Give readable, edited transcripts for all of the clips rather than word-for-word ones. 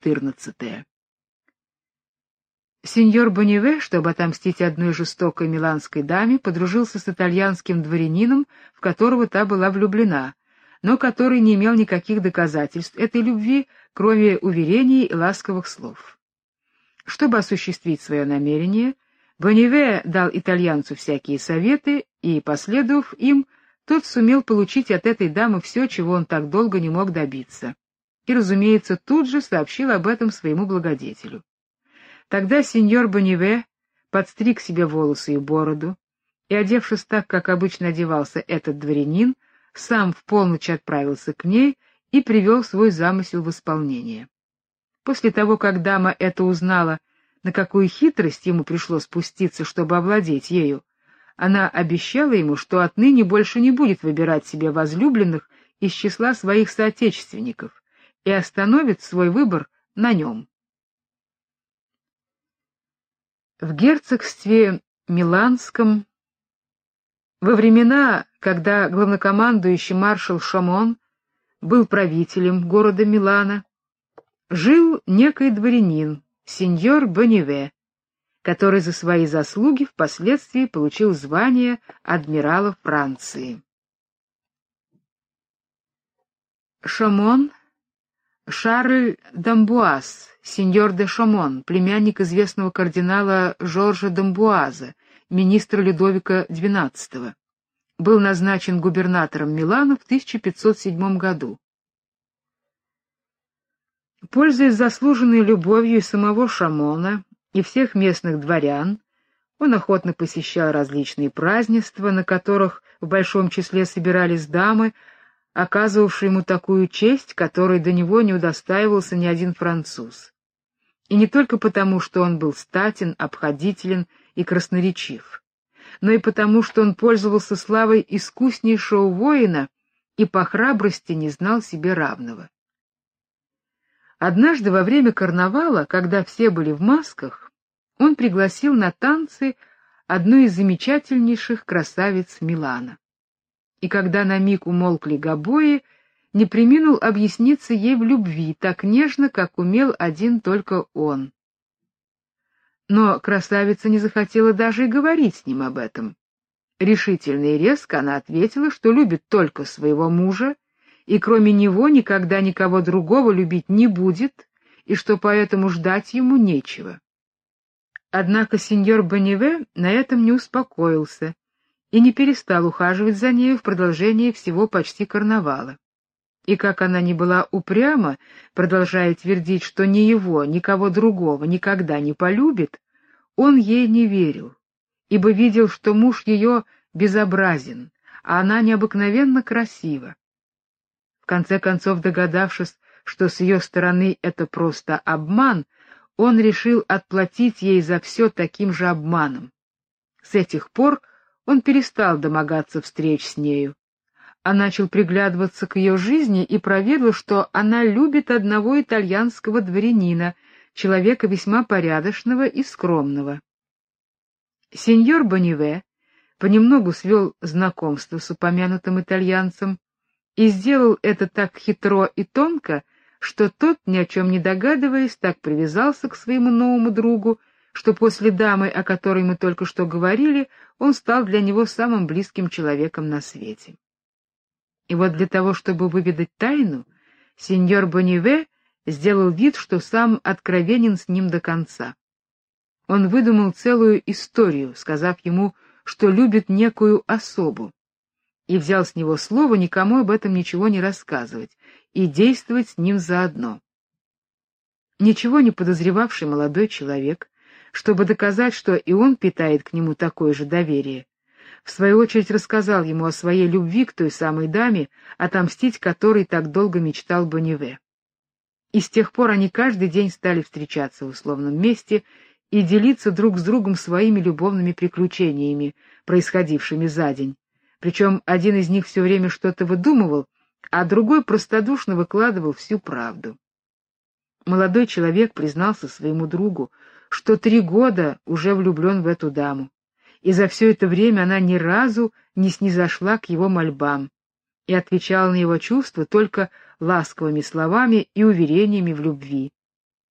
14. Сеньор Бонниве, чтобы отомстить одной жестокой миланской даме, подружился с итальянским дворянином, в которого та была влюблена, но который не имел никаких доказательств этой любви, кроме уверений и ласковых слов. Чтобы осуществить свое намерение, Бонниве дал итальянцу всякие советы, и, последовав им, тот сумел получить от этой дамы все, чего он так долго не мог добиться. И, разумеется, тут же сообщил об этом своему благодетелю. Тогда сеньор Бонниве подстриг себе волосы и бороду, и, одевшись так, как обычно одевался этот дворянин, сам в полночь отправился к ней и привел свой замысел в исполнение. После того, как дама это узнала, на какую хитрость ему пришлось спуститься, чтобы овладеть ею, она обещала ему, что отныне больше не будет выбирать себе возлюбленных из числа своих соотечественников и остановит свой выбор на нем. В герцогстве Миланском во времена, когда главнокомандующий маршал Шамон был правителем города Милана, жил некий дворянин, сеньор Бонниве, который за свои заслуги впоследствии получил звание адмирала Франции. Шамон Шарль d'Амбуаз, сеньор де Шамон, племянник известного кардинала Жоржа d'Амбуаза, министра Людовика XII, был назначен губернатором Милана в 1507 году. Пользуясь заслуженной любовью самого Шамона и всех местных дворян, он охотно посещал различные празднества, на которых в большом числе собирались дамы, оказывавшие ему такую честь, которой до него не удостаивался ни один француз. И не только потому, что он был статен, обходителен и красноречив, но и потому, что он пользовался славой искуснейшего воина и по храбрости не знал себе равного. Однажды во время карнавала, когда все были в масках, он пригласил на танцы одну из замечательнейших красавиц Милана. И когда на миг умолкли гобои, не преминул объясниться ей в любви так нежно, как умел один только он. Но красавица не захотела даже и говорить с ним об этом. Решительно и резко она ответила, что любит только своего мужа, и кроме него никогда никого другого любить не будет, и что поэтому ждать ему нечего. Однако сеньор Бонниве на этом не успокоился и не перестал ухаживать за нею в продолжении всего почти карнавала. И как она ни была упряма, продолжая твердить, что ни его, никого другого никогда не полюбит, он ей не верил, ибо видел, что муж ее безобразен, а она необыкновенно красива. В конце концов, догадавшись, что с ее стороны это просто обман, он решил отплатить ей за все таким же обманом. С этих пор он перестал домогаться встреч с нею, а начал приглядываться к ее жизни и проведал, что она любит одного итальянского дворянина, человека весьма порядочного и скромного. Сеньор Бонниве понемногу свел знакомство с упомянутым итальянцем и сделал это так хитро и тонко, что тот, ни о чем не догадываясь, так привязался к своему новому другу, что после дамы, о которой мы только что говорили, он стал для него самым близким человеком на свете. И вот для того, чтобы выведать тайну, сеньор Бонниве сделал вид, что сам откровенен с ним до конца. Он выдумал целую историю, сказав ему, что любит некую особу, и взял с него слово никому об этом ничего не рассказывать и действовать с ним заодно. Ничего не подозревавший молодой человек, чтобы доказать, что и он питает к нему такое же доверие, в свою очередь рассказал ему о своей любви к той самой даме, отомстить которой так долго мечтал Бонниве. И с тех пор они каждый день стали встречаться в условном месте и делиться друг с другом своими любовными приключениями, происходившими за день. Причем один из них все время что-то выдумывал, а другой простодушно выкладывал всю правду. Молодой человек признался своему другу, что 3 года уже влюблен в эту даму, и за все это время она ни разу не снизошла к его мольбам и отвечала на его чувства только ласковыми словами и уверениями в любви.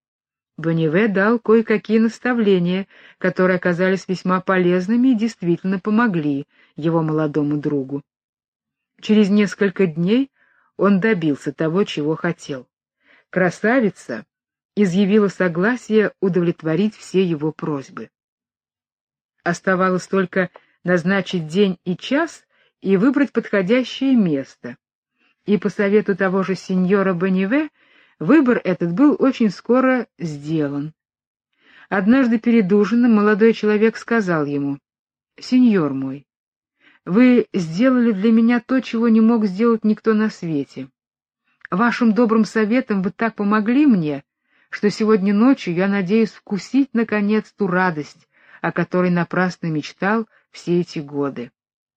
Бонниве дал кое-какие наставления, которые оказались весьма полезными и действительно помогли его молодому другу. Через несколько дней он добился того, чего хотел. Красавица изъявила согласие удовлетворить все его просьбы. Оставалось только назначить день и час и выбрать подходящее место. И по совету того же сеньора Бонниве выбор этот был очень скоро сделан. Однажды перед ужином молодой человек сказал ему: «Сеньор мой, вы сделали для меня то, чего не мог сделать никто на свете. Вашим добрым советом вы так помогли мне, что сегодня ночью я надеюсь вкусить, наконец, ту радость, о которой напрасно мечтал все эти годы».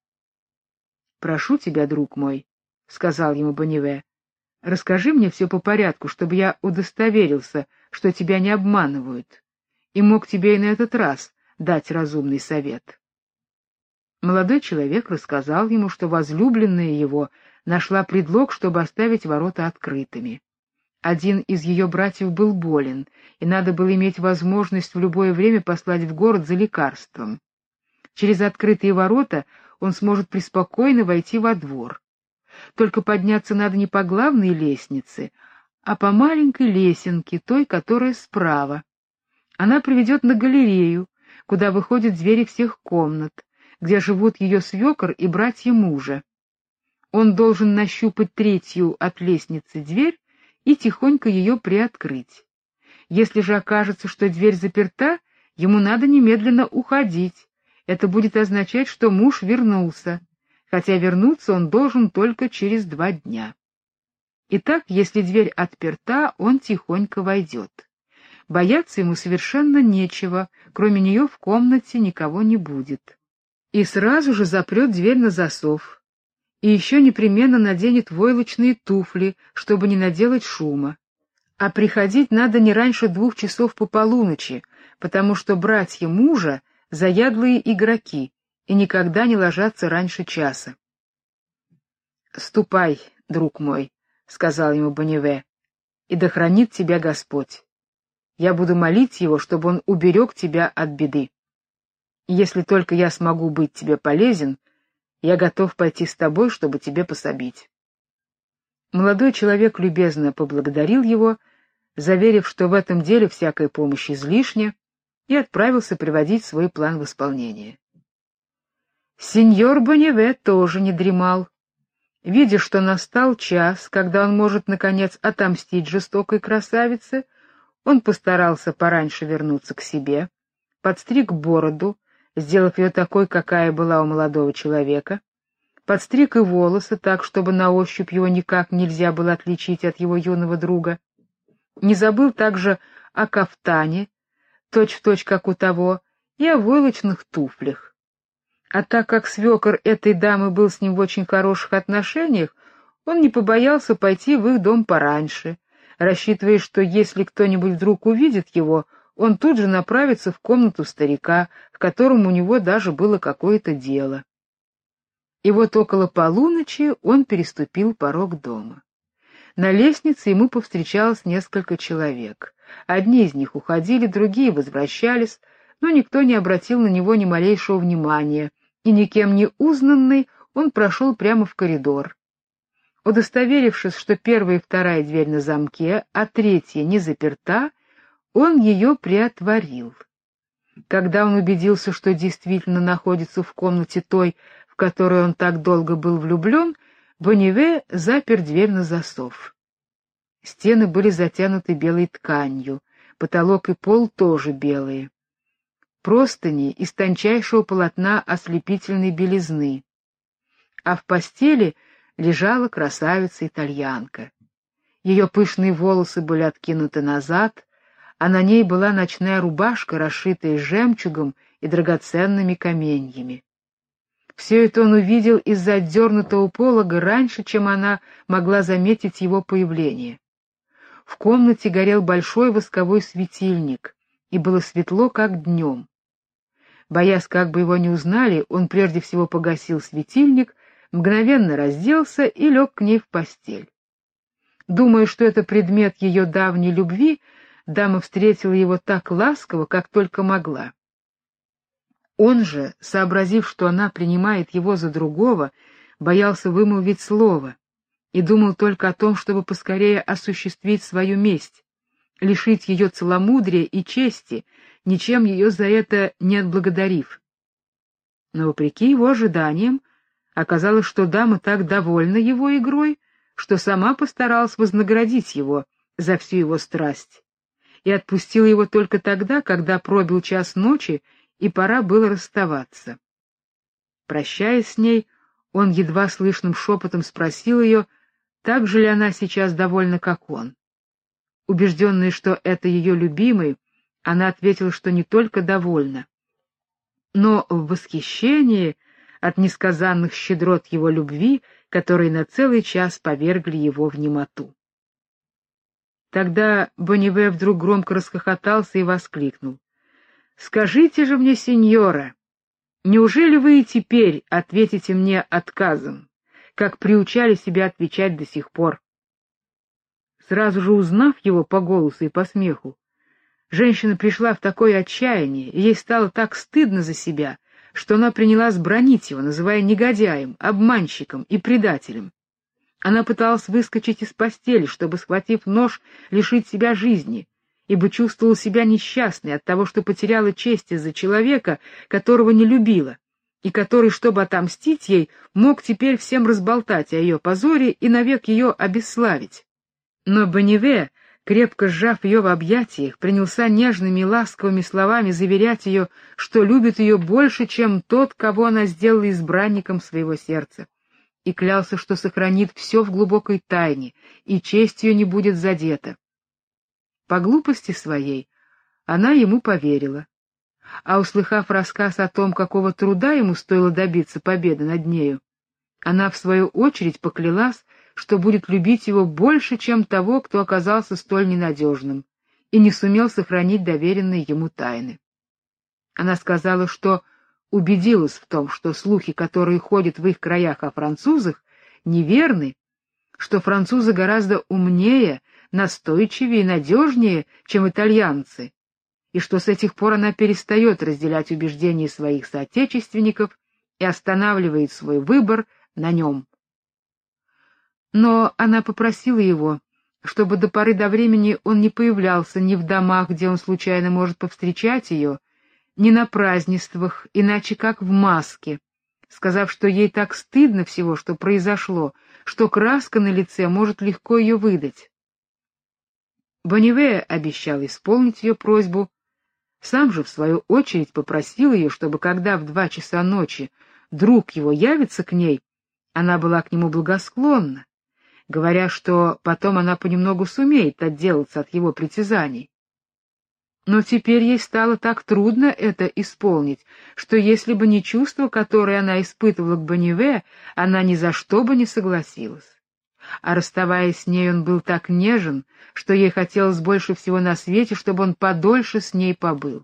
«Прошу тебя, друг мой», — сказал ему Бонниве, — «расскажи мне все по порядку, чтобы я удостоверился, что тебя не обманывают, и мог тебе и на этот раз дать разумный совет». Молодой человек рассказал ему, что возлюбленная его нашла предлог, чтобы оставить ворота открытыми. Один из ее братьев был болен, и надо было иметь возможность в любое время послать в город за лекарством. Через открытые ворота он сможет преспокойно войти во двор. Только подняться надо не по главной лестнице, а по маленькой лесенке, той, которая справа. Она приведет на галерею, куда выходят двери всех комнат, где живут ее свекор и братья мужа. Он должен нащупать третью от лестницы дверь и тихонько ее приоткрыть. Если же окажется, что дверь заперта, ему надо немедленно уходить. Это будет означать, что муж вернулся, хотя вернуться он должен только через 2 дня. Итак, если дверь отперта, он тихонько войдет. Бояться ему совершенно нечего, кроме нее в комнате никого не будет. И сразу же запрет дверь на засов. И еще непременно наденет войлочные туфли, чтобы не наделать шума. А приходить надо не раньше 2 часов по полуночи, потому что братья мужа — заядлые игроки и никогда не ложатся раньше часа. «Ступай, друг мой», — сказал ему Бонниве, — «и да хранит тебя Господь. Я буду молить его, чтобы он уберег тебя от беды. Если только я смогу быть тебе полезен, я готов пойти с тобой, чтобы тебе пособить». Молодой человек любезно поблагодарил его, заверив, что в этом деле всякая помощь излишня, и отправился приводить свой план в исполнение. Сеньор Бонниве тоже не дремал. Видя, что настал час, когда он может, наконец, отомстить жестокой красавице, он постарался пораньше вернуться к себе, подстриг бороду, сделав ее такой, какая была у молодого человека, подстриг и волосы так, чтобы на ощупь его никак нельзя было отличить от его юного друга. Не забыл также о кафтане, точь-в-точь как у того, и о войлочных туфлях. А так как свекор этой дамы был с ним в очень хороших отношениях, он не побоялся пойти в их дом пораньше, рассчитывая, что если кто-нибудь вдруг увидит его, он тут же направится в комнату старика, к которому у него даже было какое-то дело. И вот около полуночи он переступил порог дома. На лестнице ему повстречалось несколько человек. Одни из них уходили, другие возвращались, но никто не обратил на него ни малейшего внимания, и никем не узнанный он прошел прямо в коридор. Удостоверившись, что первая и вторая дверь на замке, а третья не заперта, он ее приотворил. Когда он убедился, что действительно находится в комнате той, в которой он так долго был влюблен, Бонниве запер дверь на засов. Стены были затянуты белой тканью, потолок и пол тоже белые. Простыни из тончайшего полотна ослепительной белизны. А в постели лежала красавица-итальянка. Ее пышные волосы были откинуты назад, а на ней была ночная рубашка, расшитая жемчугом и драгоценными каменьями. Все это он увидел из-за отдернутого полога раньше, чем она могла заметить его появление. В комнате горел большой восковой светильник, и было светло, как днем. Боясь, как бы его не узнали, он прежде всего погасил светильник, мгновенно разделся и лег к ней в постель. Думая, что это предмет ее давней любви, дама встретила его так ласково, как только могла. Он же, сообразив, что она принимает его за другого, боялся вымолвить слово и думал только о том, чтобы поскорее осуществить свою месть, лишить ее целомудрия и чести, ничем ее за это не отблагодарив. Но, вопреки его ожиданиям, оказалось, что дама так довольна его игрой, что сама постаралась вознаградить его за всю его страсть, и отпустила его только тогда, когда пробил час ночи, и пора было расставаться. Прощаясь с ней, он едва слышным шепотом спросил ее, так же ли она сейчас довольна, как он. Убежденная, что это ее любимый, она ответила, что не только довольна, но в восхищении от несказанных щедрот его любви, которые на целый час повергли его в немоту. Тогда Бонниве вдруг громко расхохотался и воскликнул: «Скажите же мне, сеньора, неужели вы и теперь ответите мне отказом, как приучали себя отвечать до сих пор?» Сразу же узнав его по голосу и по смеху, женщина пришла в такое отчаяние, и ей стало так стыдно за себя, что она принялась бранить его, называя негодяем, обманщиком и предателем. Она пыталась выскочить из постели, чтобы, схватив нож, лишить себя жизни, ибо чувствовала себя несчастной от того, что потеряла честь из-за человека, которого не любила, и который, чтобы отомстить ей, мог теперь всем разболтать о ее позоре и навек ее обесславить. Но Бонниве, крепко сжав ее в объятиях, принялся нежными и ласковыми словами заверять ее, что любит ее больше, чем тот, кого она сделала избранником своего сердца, и клялся, что сохранит все в глубокой тайне, и честь ее не будет задета. По глупости своей она ему поверила, а услыхав рассказ о том, какого труда ему стоило добиться победы над нею, она в свою очередь поклялась, что будет любить его больше, чем того, кто оказался столь ненадежным и не сумел сохранить доверенные ему тайны. Она сказала, что убедилась в том, что слухи, которые ходят в их краях о французах, неверны, что французы гораздо умнее, настойчивее и надежнее, чем итальянцы, и что с этих пор она перестает разделять убеждения своих соотечественников и останавливает свой выбор на нем. Но она попросила его, чтобы до поры до времени он не появлялся ни в домах, где он случайно может повстречать ее, ни на празднествах, иначе как в маске, сказав, что ей так стыдно всего, что произошло, что краска на лице может легко ее выдать. Бонниве обещал исполнить ее просьбу, сам же, в свою очередь, попросил ее, чтобы, когда в 2 часа ночи друг его явится к ней, она была к нему благосклонна, говоря, что потом она понемногу сумеет отделаться от его притязаний. Но теперь ей стало так трудно это исполнить, что если бы не чувство, которое она испытывала к Бонниве, она ни за что бы не согласилась. А расставаясь с ней, он был так нежен, что ей хотелось больше всего на свете, чтобы он подольше с ней побыл.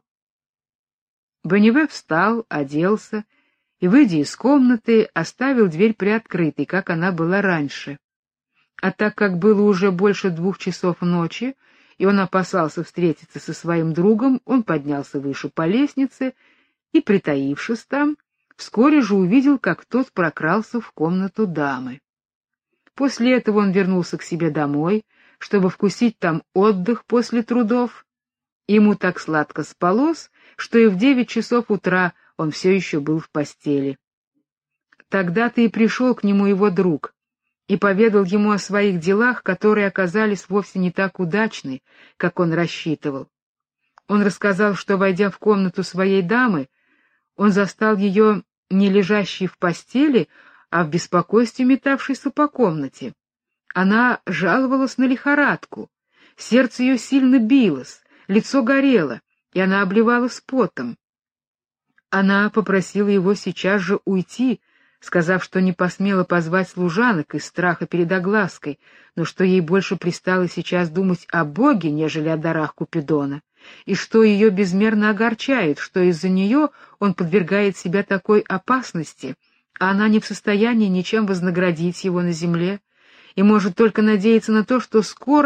Бонниве встал, оделся и, выйдя из комнаты, оставил дверь приоткрытой, как она была раньше. А так как было уже больше 2 часов ночи, и он опасался встретиться со своим другом, он поднялся выше по лестнице и, притаившись там, вскоре же увидел, как тот прокрался в комнату дамы. После этого он вернулся к себе домой, чтобы вкусить там отдых после трудов. Ему так сладко спалось, что и в 9 часов утра он все еще был в постели. Тогда-то и пришел к нему его друг и поведал ему о своих делах, которые оказались вовсе не так удачны, как он рассчитывал. Он рассказал, что, войдя в комнату своей дамы, он застал ее не лежащей в постели, а в беспокойстве метавшейся по комнате. Она жаловалась на лихорадку, сердце ее сильно билось, лицо горело, и она обливалась потом. Она попросила его сейчас же уйти, сказав, что не посмела позвать служанок из страха перед оглаской, но что ей больше пристало сейчас думать о Боге, нежели о дарах Купидона, и что ее безмерно огорчает, что из-за нее он подвергает себя такой опасности, а она не в состоянии ничем вознаградить его на земле, и может только надеяться на то, что скоро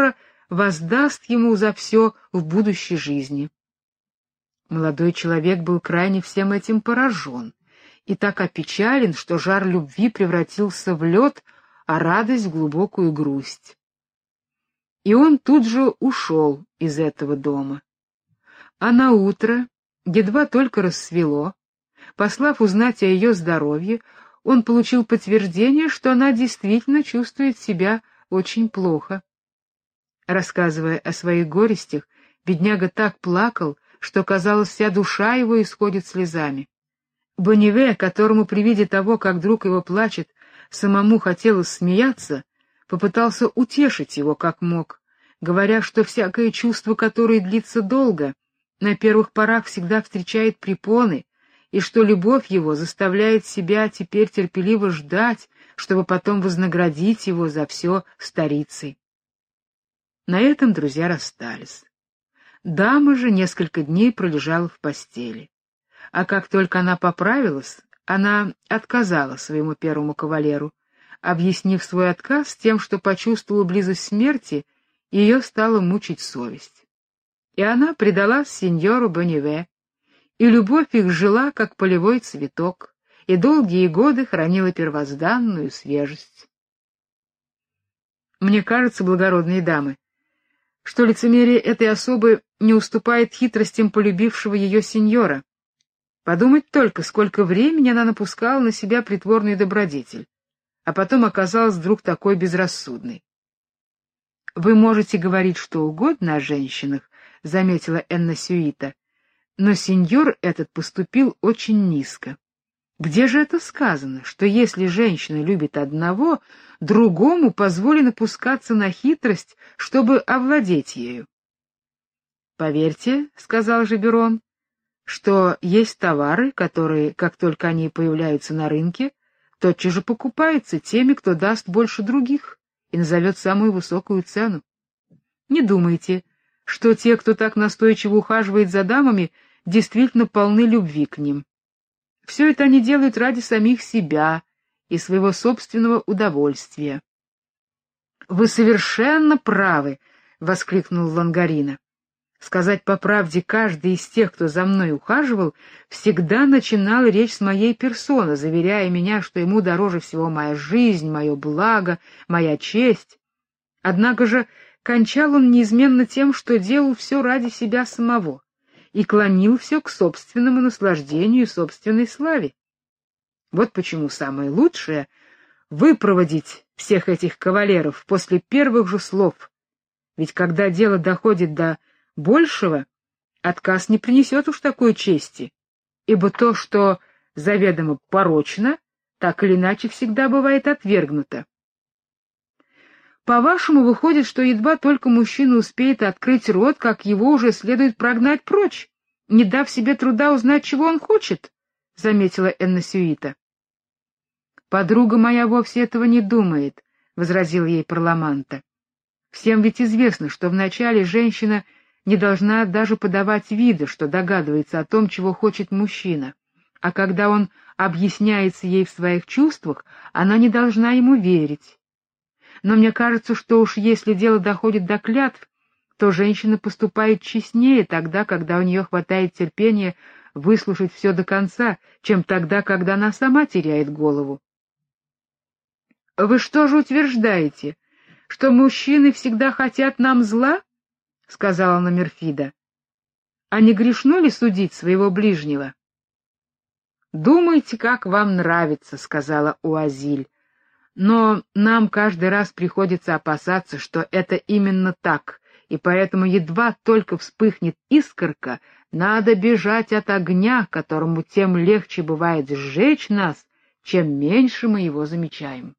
воздаст ему за все в будущей жизни. Молодой человек был крайне всем этим поражен и так опечален, что жар любви превратился в лед, а радость в глубокую грусть. И он тут же ушел из этого дома. А наутро, едва только рассвело, послав узнать о ее здоровье, он получил подтверждение, что она действительно чувствует себя очень плохо. Рассказывая о своих горестях, бедняга так плакал, что, казалось, вся душа его исходит слезами. Бонниве, которому при виде того, как друг его плачет, самому хотелось смеяться, попытался утешить его как мог, говоря, что всякое чувство, которое длится долго, на первых порах всегда встречает препоны, и что любовь его заставляет себя теперь терпеливо ждать, чтобы потом вознаградить его за все старицей. На этом друзья расстались. Дама же несколько дней пролежала в постели. А как только она поправилась, она отказала своему первому кавалеру, объяснив свой отказ тем, что почувствовала близость смерти, и ее стала мучить совесть. И она предалась сеньору Бонниве, и любовь их жила, как полевой цветок, и долгие годы хранила первозданную свежесть. Мне кажется, благородные дамы, что лицемерие этой особы не уступает хитростям полюбившего ее сеньора. Подумать только, сколько времени она напускала на себя притворную добродетель, а потом оказалась вдруг такой безрассудной. — Вы можете говорить что угодно о женщинах, — заметила Энна Сюита, — но сеньор этот поступил очень низко. Где же это сказано, что если женщина любит одного, другому позволено пускаться на хитрость, чтобы овладеть ею? — Поверьте, — сказал Жеберон, — что есть товары, которые, как только они появляются на рынке, тотчас же покупаются теми, кто даст больше других и назовет самую высокую цену. Не думайте, что те, кто так настойчиво ухаживает за дамами, действительно полны любви к ним. Все это они делают ради самих себя и своего собственного удовольствия. — Вы совершенно правы, — воскликнул Лангарина. Сказать по правде, каждый из тех, кто за мной ухаживал, всегда начинал речь с моей персоны, заверяя меня, что ему дороже всего моя жизнь, мое благо, моя честь. Однако же кончал он неизменно тем, что делал все ради себя самого и клонил все к собственному наслаждению и собственной славе. Вот почему самое лучшее — выпроводить всех этих кавалеров после первых же слов, ведь когда дело доходит до большего, отказ не принесет уж такой чести, ибо то, что заведомо порочно, так или иначе всегда бывает отвергнуто. По-вашему, выходит, что едва только мужчина успеет открыть рот, как его уже следует прогнать прочь, не дав себе труда узнать, чего он хочет, — заметила Энна Сюита. — Подруга моя вовсе этого не думает, — возразил ей Парламанта. — Всем ведь известно, что вначале женщина не должна даже подавать вида, что догадывается о том, чего хочет мужчина, а когда он объясняется ей в своих чувствах, она не должна ему верить. Но мне кажется, что уж если дело доходит до клятв, то женщина поступает честнее тогда, когда у нее хватает терпения выслушать все до конца, чем тогда, когда она сама теряет голову. — Вы что же утверждаете, что мужчины всегда хотят нам зла? — сказала Номерфида. — А не грешно ли судить своего ближнего? — Думайте, как вам нравится, — сказала Уазиль. — Но нам каждый раз приходится опасаться, что это именно так, и поэтому едва только вспыхнет искорка, надо бежать от огня, которому тем легче бывает сжечь нас, чем меньше мы его замечаем.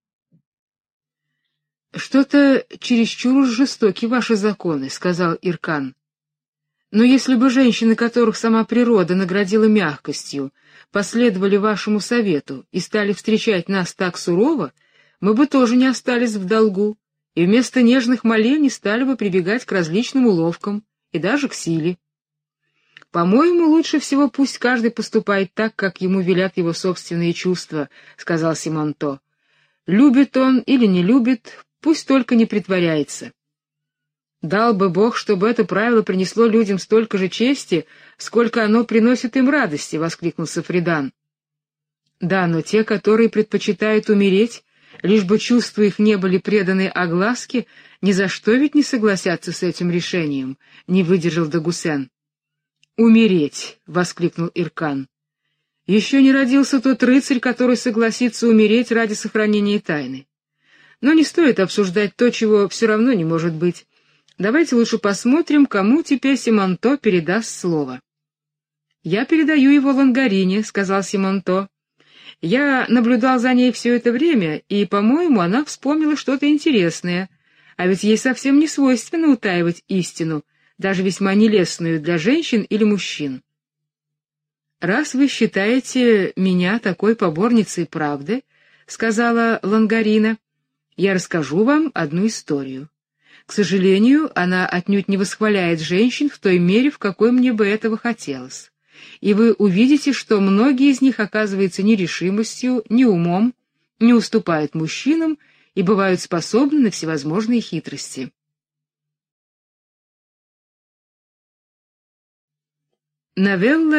— Что-то чересчур уж жестоки ваши законы, — сказал Иркан. — Но если бы женщины, которых сама природа наградила мягкостью, последовали вашему совету и стали встречать нас так сурово, мы бы тоже не остались в долгу, и вместо нежных молений стали бы прибегать к различным уловкам и даже к силе. По-моему, лучше всего пусть каждый поступает так, как ему велят его собственные чувства, — сказал Симонто. Любит он или не любит, пусть только не притворяется. Дал бы Бог, чтобы это правило принесло людям столько же чести, сколько оно приносит им радости, — воскликнул Сафридан. Да, но те, которые предпочитают умереть, лишь бы чувства их не были преданы огласке, ни за что ведь не согласятся с этим решением, — не выдержал Дагусен. «Умереть!» — воскликнул Иркан. «Еще не родился тот рыцарь, который согласится умереть ради сохранения тайны. Но не стоит обсуждать то, чего все равно не может быть. Давайте лучше посмотрим, кому теперь Симонто передаст слово». «Я передаю его Лангарине», — сказал Симонто. «Я наблюдал за ней все это время, и, по-моему, она вспомнила что-то интересное, а ведь ей совсем не свойственно утаивать истину, даже весьма нелестную для женщин или мужчин». «Раз вы считаете меня такой поборницей правды, — сказала Лангарина, — я расскажу вам одну историю. К сожалению, она отнюдь не восхваляет женщин в той мере, в какой мне бы этого хотелось. И вы увидите, что многие из них оказываются ни решимостью, ни умом, не уступают мужчинам и бывают способны на всевозможные хитрости». Новелла